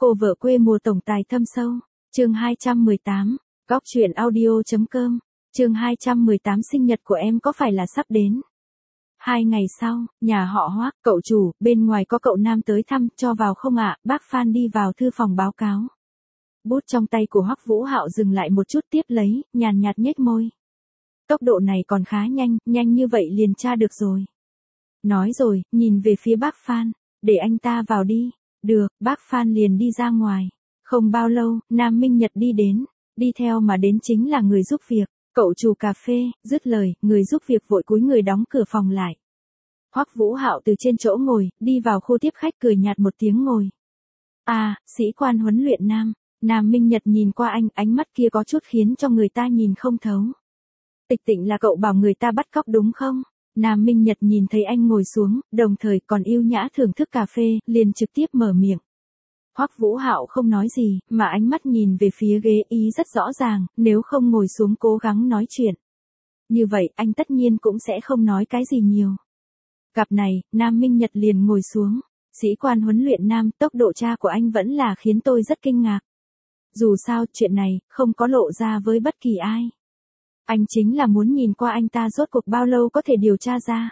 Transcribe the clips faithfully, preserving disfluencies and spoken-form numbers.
Cô vợ quê mùa tổng tài thâm sâu. Chương hai trăm mười tám. Góc truyện audio.com. Chương hai trăm mười tám sinh nhật của em có phải là sắp đến? Hai ngày sau, nhà họ Hoác, cậu chủ, bên ngoài có cậu nam tới thăm, cho vào không ạ? Bác Phan đi vào thư phòng báo cáo. Bút trong tay của Hoắc Vũ Hạo dừng lại một chút tiếp lấy, nhàn nhạt nhếch môi. Tốc độ này còn khá nhanh, nhanh như vậy liền tra được rồi. Nói rồi, nhìn về phía bác Phan, để anh ta vào đi. Được, bác Phan liền đi ra ngoài. Không bao lâu, Nam Minh Nhật đi đến, đi theo mà đến chính là người giúp việc, cậu chủ cà phê. Dứt lời, người giúp việc vội cúi người đóng cửa phòng lại. Hoắc Vũ Hạo từ trên chỗ ngồi, đi vào khu tiếp khách cười nhạt một tiếng ngồi. À, sĩ quan huấn luyện Nam. Nam Minh Nhật nhìn qua anh, ánh mắt kia có chút khiến cho người ta nhìn không thấu. Tịch Tịnh là cậu bảo người ta bắt cóc đúng không? Nam Minh Nhật nhìn thấy anh ngồi xuống, đồng thời còn yêu nhã thưởng thức cà phê, liền trực tiếp mở miệng. Hoắc Vũ Hạo không nói gì, mà ánh mắt nhìn về phía ghế, ý rất rõ ràng, nếu không ngồi xuống cố gắng nói chuyện. Như vậy, anh tất nhiên cũng sẽ không nói cái gì nhiều. Gặp này, Nam Minh Nhật liền ngồi xuống. Sĩ quan huấn luyện Nam, tốc độ tra của anh vẫn là khiến tôi rất kinh ngạc. Dù sao, chuyện này, không có lộ ra với bất kỳ ai. Anh chính là muốn nhìn qua anh ta rốt cuộc bao lâu có thể điều tra ra.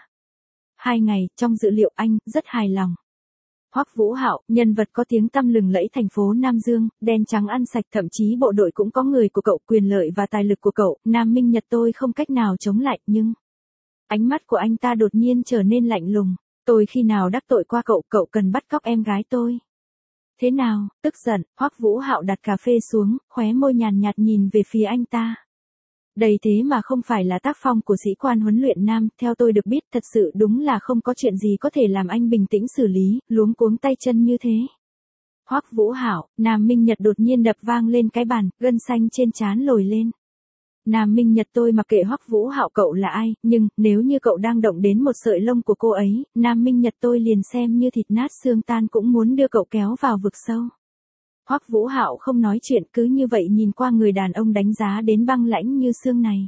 Hai ngày, trong dữ liệu anh, rất hài lòng. Hoắc Vũ Hạo, nhân vật có tiếng tăm lừng lẫy thành phố Nam Dương, đen trắng ăn sạch, thậm chí bộ đội cũng có người của cậu, quyền lợi và tài lực của cậu, Nam Minh Nhật tôi không cách nào chống lại, nhưng... Ánh mắt của anh ta đột nhiên trở nên lạnh lùng. Tôi khi nào đắc tội qua cậu, cậu cần bắt cóc em gái tôi. Thế nào? Tức giận, Hoắc Vũ Hạo đặt cà phê xuống, khóe môi nhàn nhạt nhìn về phía anh ta. Đây thế mà không phải là tác phong của sĩ quan huấn luyện Nam, theo tôi được biết thật sự đúng là không có chuyện gì có thể làm anh bình tĩnh xử lý, luống cuống tay chân như thế. Hoắc Vũ Hạo, Nam Minh Nhật đột nhiên đập vang lên cái bàn, gân xanh trên trán lồi lên. Nam Minh Nhật tôi mặc kệ Hoắc Vũ Hạo cậu là ai, nhưng, nếu như cậu đang động đến một sợi lông của cô ấy, Nam Minh Nhật tôi liền xem như thịt nát xương tan cũng muốn đưa cậu kéo vào vực sâu. Hoắc Vũ Hạo không nói chuyện, cứ như vậy nhìn qua người đàn ông đánh giá đến băng lãnh như xương này.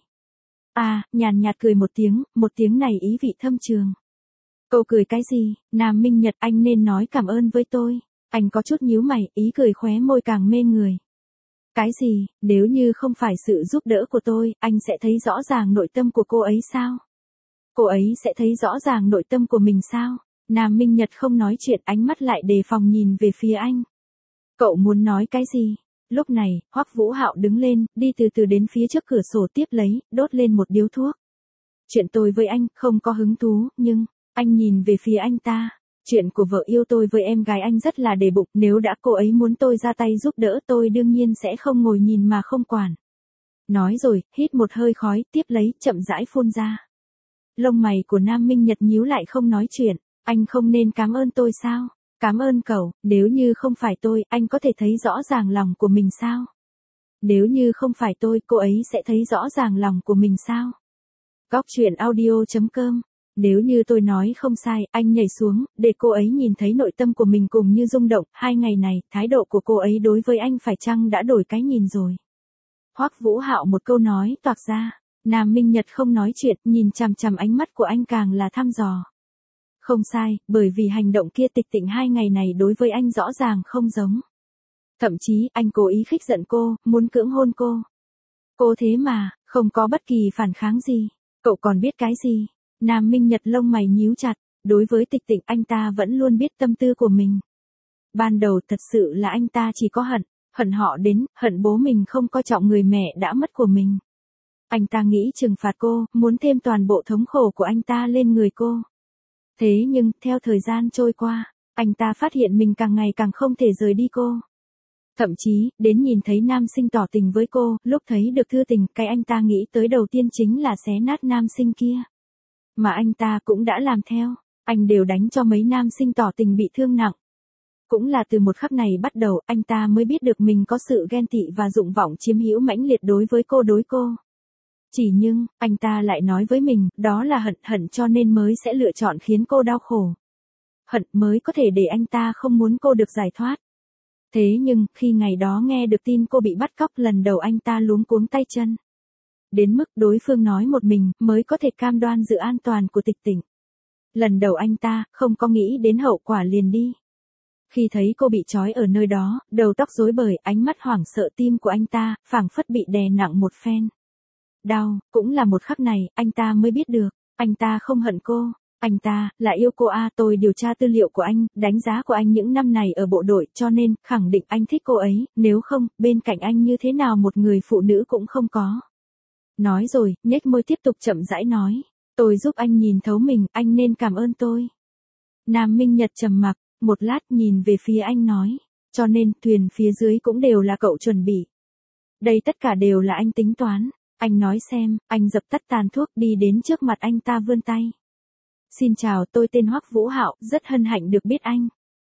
À, nhàn nhạt cười một tiếng, một tiếng này ý vị thâm trường. Cậu cười cái gì? Nam Minh Nhật, anh nên nói cảm ơn với tôi. Anh có chút nhíu mày, ý cười khóe môi càng mê người. Cái gì? Nếu như không phải sự giúp đỡ của tôi, anh sẽ thấy rõ ràng nội tâm của cô ấy sao? Cô ấy sẽ thấy rõ ràng nội tâm của mình sao? Nam Minh Nhật không nói chuyện, ánh mắt lại đề phòng nhìn về phía anh. Cậu muốn nói cái gì? Lúc này, Hoắc Vũ Hạo đứng lên, đi từ từ đến phía trước cửa sổ tiếp lấy, đốt lên một điếu thuốc. Chuyện tôi với anh, không có hứng thú, nhưng, anh nhìn về phía anh ta. Chuyện của vợ yêu tôi với em gái anh rất là để bụng, nếu đã cô ấy muốn tôi ra tay giúp đỡ tôi đương nhiên sẽ không ngồi nhìn mà không quản. Nói rồi, hít một hơi khói, tiếp lấy, chậm rãi phun ra. Lông mày của Nam Minh Nhật nhíu lại không nói chuyện, anh không nên cảm ơn tôi sao? Cảm ơn cậu, nếu như không phải tôi, anh có thể thấy rõ ràng lòng của mình sao? Nếu như không phải tôi, cô ấy sẽ thấy rõ ràng lòng của mình sao? Góc truyện audio.com. Nếu như tôi nói không sai, anh nhảy xuống, để cô ấy nhìn thấy nội tâm của mình cùng như rung động, hai ngày này, thái độ của cô ấy đối với anh phải chăng đã đổi cái nhìn rồi? Hoắc Vũ Hạo một câu nói toạc ra, Nam Minh Nhật không nói chuyện, nhìn chằm chằm ánh mắt của anh càng là thăm dò. Không sai, bởi vì hành động kia Tịch Tịnh hai ngày này đối với anh rõ ràng không giống. Thậm chí, anh cố ý khích giận cô, muốn cưỡng hôn cô. Cô thế mà, không có bất kỳ phản kháng gì. Cậu còn biết cái gì? Nam Minh Nhật lông mày nhíu chặt, đối với Tịch Tịnh anh ta vẫn luôn biết tâm tư của mình. Ban đầu thật sự là anh ta chỉ có hận, hận họ đến, hận bố mình không coi trọng người mẹ đã mất của mình. Anh ta nghĩ trừng phạt cô, muốn thêm toàn bộ thống khổ của anh ta lên người cô. Thế nhưng, theo thời gian trôi qua, anh ta phát hiện mình càng ngày càng không thể rời đi cô. Thậm chí, đến nhìn thấy nam sinh tỏ tình với cô, lúc thấy được thư tình, cái anh ta nghĩ tới đầu tiên chính là xé nát nam sinh kia. Mà anh ta cũng đã làm theo, anh đều đánh cho mấy nam sinh tỏ tình bị thương nặng. Cũng là từ một khắc này bắt đầu, anh ta mới biết được mình có sự ghen tị và dụng vọng chiếm hữu mãnh liệt đối với cô đối cô. Chỉ nhưng, anh ta lại nói với mình, đó là hận, hận cho nên mới sẽ lựa chọn khiến cô đau khổ. Hận mới có thể để anh ta không muốn cô được giải thoát. Thế nhưng, khi ngày đó nghe được tin cô bị bắt cóc lần đầu anh ta luống cuống tay chân. Đến mức đối phương nói một mình, mới có thể cam đoan sự an toàn của Tịch Tịnh. Lần đầu anh ta, không có nghĩ đến hậu quả liền đi. Khi thấy cô bị trói ở nơi đó, đầu tóc rối bời, ánh mắt hoảng sợ, tim của anh ta, phảng phất bị đè nặng một phen. Đau, cũng là một khắc này, anh ta mới biết được, anh ta không hận cô, anh ta, là yêu cô à. Tôi điều tra tư liệu của anh, đánh giá của anh những năm này ở bộ đội, cho nên, khẳng định anh thích cô ấy, nếu không, bên cạnh anh như thế nào một người phụ nữ cũng không có. Nói rồi, nhếch môi tiếp tục chậm rãi nói, tôi giúp anh nhìn thấu mình, anh nên cảm ơn tôi. Nam Minh Nhật trầm mặc, một lát nhìn về phía anh nói, cho nên, thuyền phía dưới cũng đều là cậu chuẩn bị. Đây tất cả đều là anh tính toán, anh nói xem, anh dập tắt tàn thuốc đi đến trước mặt anh ta vươn tay. Xin chào, tôi tên Hoắc Vũ Hạo, rất hân hạnh được biết anh.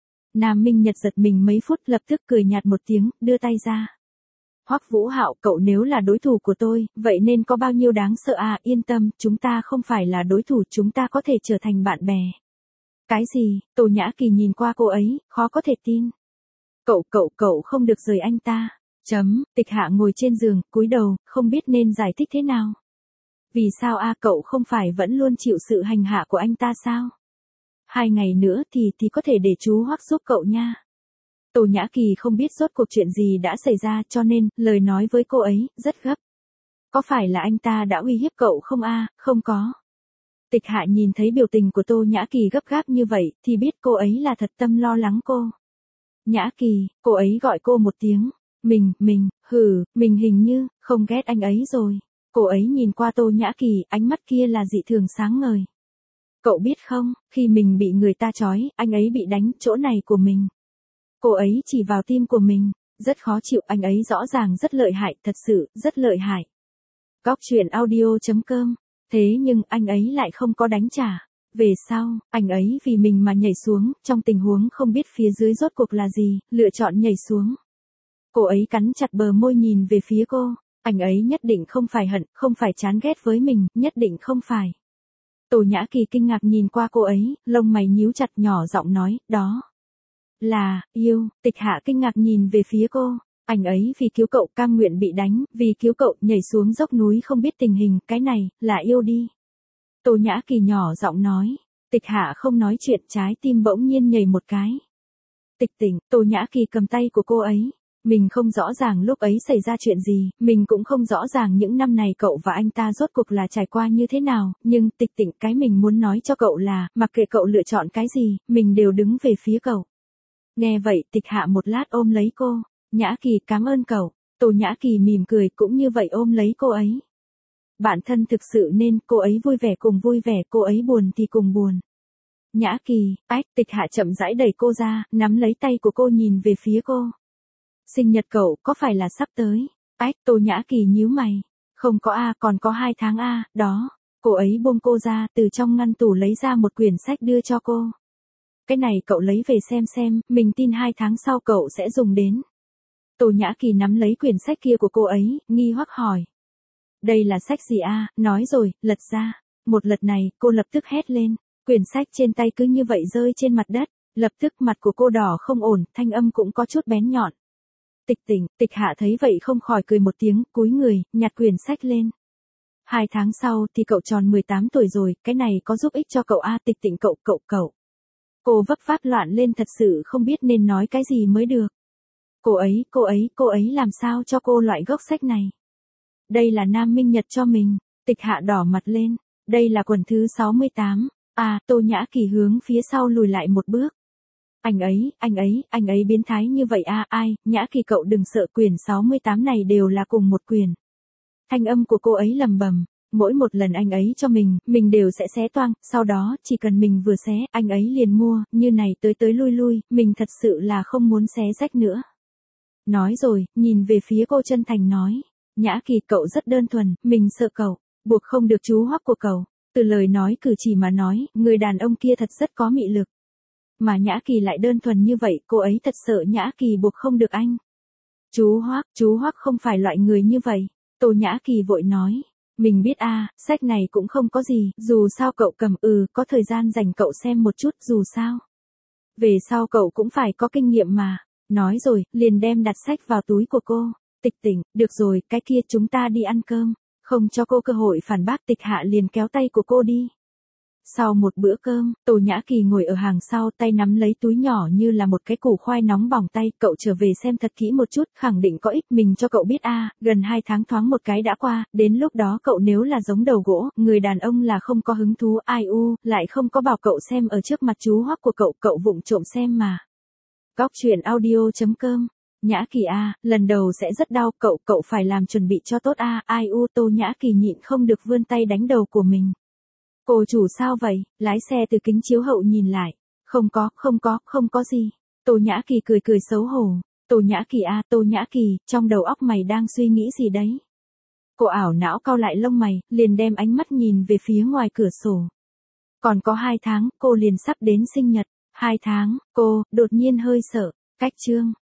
Nam Minh Nhật giật mình mấy phút, lập tức cười nhạt một tiếng, đưa tay ra. Hoắc Vũ Hạo, cậu nếu là đối thủ của tôi, vậy nên có bao nhiêu đáng sợ à, yên tâm, chúng ta không phải là đối thủ, chúng ta có thể trở thành bạn bè. Cái gì? Tô Nhã Kỳ nhìn qua cô ấy, khó có thể tin. Cậu, cậu, cậu không được rời anh ta. Chấm, Tịch Hạ ngồi trên giường, cúi đầu, không biết nên giải thích thế nào. Vì sao a, cậu không phải vẫn luôn chịu sự hành hạ của anh ta sao? Hai ngày nữa thì thì có thể để chú Hoắc giúp cậu nha. Tô Nhã Kỳ không biết rốt cuộc chuyện gì đã xảy ra, cho nên, lời nói với cô ấy, rất gấp. Có phải là anh ta đã uy hiếp cậu không a? Không có. Tịch Hạ nhìn thấy biểu tình của Tô Nhã Kỳ gấp gáp như vậy, thì biết cô ấy là thật tâm lo lắng cô. Nhã Kỳ, cô ấy gọi cô một tiếng. Mình, mình, hừ, mình hình như, không ghét anh ấy rồi. Cô ấy nhìn qua Tô Nhã Kỳ, ánh mắt kia là dị thường sáng ngời. Cậu biết không, khi mình bị người ta trói, anh ấy bị đánh, chỗ này của mình. Cô ấy chỉ vào tim của mình, rất khó chịu, anh ấy rõ ràng rất lợi hại, thật sự, rất lợi hại. Góc truyện audio chấm com. Thế nhưng, anh ấy lại không có đánh trả. Về sau, anh ấy vì mình mà nhảy xuống, trong tình huống không biết phía dưới rốt cuộc là gì, lựa chọn nhảy xuống. Cô ấy cắn chặt bờ môi nhìn về phía cô. Anh ấy nhất định không phải hận, không phải chán ghét với mình, nhất định không phải. Tô Nhã Kỳ kinh ngạc nhìn qua cô ấy, lông mày nhíu chặt, nhỏ giọng nói, đó là, yêu. Tịch Hạ kinh ngạc nhìn về phía cô. Anh ấy vì cứu cậu cam nguyện bị đánh, vì cứu cậu nhảy xuống dốc núi không biết tình hình, cái này, là yêu đi. Tô Nhã Kỳ nhỏ giọng nói. Tịch Hạ không nói chuyện, trái tim bỗng nhiên nhảy một cái. Tịch Tỉnh, Tô Nhã Kỳ cầm tay của cô ấy. Mình không rõ ràng lúc ấy xảy ra chuyện gì, mình cũng không rõ ràng những năm này cậu và anh ta rốt cuộc là trải qua như thế nào, nhưng Tịch Tỉnh, cái mình muốn nói cho cậu là, mặc kệ cậu lựa chọn cái gì, mình đều đứng về phía cậu. Nghe vậy, Tịch Hạ một lát ôm lấy cô. Nhã Kỳ, cảm ơn cậu. Tô Nhã Kỳ mỉm cười, cũng như vậy ôm lấy cô ấy. Bạn thân thực sự nên, cô ấy vui vẻ cùng vui vẻ, cô ấy buồn thì cùng buồn. Nhã Kỳ, ách, Tịch Hạ chậm rãi đẩy cô ra, nắm lấy tay của cô nhìn về phía cô. Sinh nhật cậu, có phải là sắp tới? Ách, Tô Nhã Kỳ nhíu mày. Không có a, còn có hai tháng a, đó. Cô ấy buông cô ra, từ trong ngăn tủ lấy ra một quyển sách đưa cho cô. Cái này cậu lấy về xem xem, mình tin hai tháng sau cậu sẽ dùng đến. Tô Nhã Kỳ nắm lấy quyển sách kia của cô ấy, nghi hoặc hỏi. Đây là sách gì a? Nói rồi, lật ra. Một lật này, cô lập tức hét lên. Quyển sách trên tay cứ như vậy rơi trên mặt đất. Lập tức mặt của cô đỏ không ổn, thanh âm cũng có chút bén nhọn. Tịch Tỉnh, Tịch Hạ thấy vậy không khỏi cười một tiếng, cúi người, nhặt quyển sách lên. Hai tháng sau thì cậu tròn mười tám tuổi rồi, cái này có giúp ích cho cậu a? Tịch Tỉnh, cậu, cậu, cậu. Cô vấp váp loạn lên, thật sự không biết nên nói cái gì mới được. Cô ấy, cô ấy, cô ấy làm sao cho cô loại gốc sách này? Đây là Nam Minh Nhật cho mình. Tịch Hạ đỏ mặt lên. Đây là quyển thứ sáu mươi tám. À, Tô Nhã Kỳ hướng phía sau lùi lại một bước. Anh ấy, anh ấy, anh ấy biến thái như vậy à, ai, Nhã Kỳ cậu đừng sợ, quyển sáu mươi tám này đều là cùng một quyển. Thanh âm của cô ấy lầm bầm. Mỗi một lần anh ấy cho mình, mình đều sẽ xé toang, sau đó, chỉ cần mình vừa xé, anh ấy liền mua, như này tới tới lui lui, mình thật sự là không muốn xé rách nữa. Nói rồi, nhìn về phía cô chân thành nói. Nhã Kỳ, cậu rất đơn thuần, mình sợ cậu, buộc không được chú Hoắc của cậu. Từ lời nói cử chỉ mà nói, người đàn ông kia thật rất có mị lực. Mà Nhã Kỳ lại đơn thuần như vậy, cô ấy thật sợ Nhã Kỳ buộc không được anh. Chú Hoắc, chú Hoắc không phải loại người như vậy. Tô Nhã Kỳ vội nói. Mình biết a, sách này cũng không có gì, dù sao cậu cầm, ừ, có thời gian dành cậu xem một chút, dù sao. Về sau cậu cũng phải có kinh nghiệm mà. Nói rồi, liền đem đặt sách vào túi của cô. Tịch Tỉnh, được rồi, cái kia chúng ta đi ăn cơm. Không cho cô cơ hội phản bác, Tịch Hạ liền kéo tay của cô đi. Sau một bữa cơm, Tô Nhã Kỳ ngồi ở hàng sau, tay nắm lấy túi nhỏ như là một cái củ khoai nóng bỏng tay, cậu trở về xem thật kỹ một chút, khẳng định có ích, mình cho cậu biết a, gần hai tháng thoáng một cái đã qua, đến lúc đó cậu nếu là giống đầu gỗ, người đàn ông là không có hứng thú, ai u, lại không có bảo cậu xem ở trước mặt chú hoắc của cậu, cậu vụng trộm xem mà. Góc truyện audio.com Nhã Kỳ a, lần đầu sẽ rất đau, cậu, cậu phải làm chuẩn bị cho tốt a, ai u, Tô Nhã Kỳ nhịn không được vươn tay đánh đầu của mình. Cô chủ sao vậy, lái xe từ kính chiếu hậu nhìn lại. Không có, không có, không có gì. Tô Nhã Kỳ cười cười xấu hổ. Tô Nhã Kỳ a, Tô Nhã Kỳ, trong đầu óc mày đang suy nghĩ gì đấy? Cô ảo não cau lại lông mày, liền đem ánh mắt nhìn về phía ngoài cửa sổ. Còn có hai tháng, cô liền sắp đến sinh nhật. Hai tháng, cô, đột nhiên hơi sợ. Cách chương.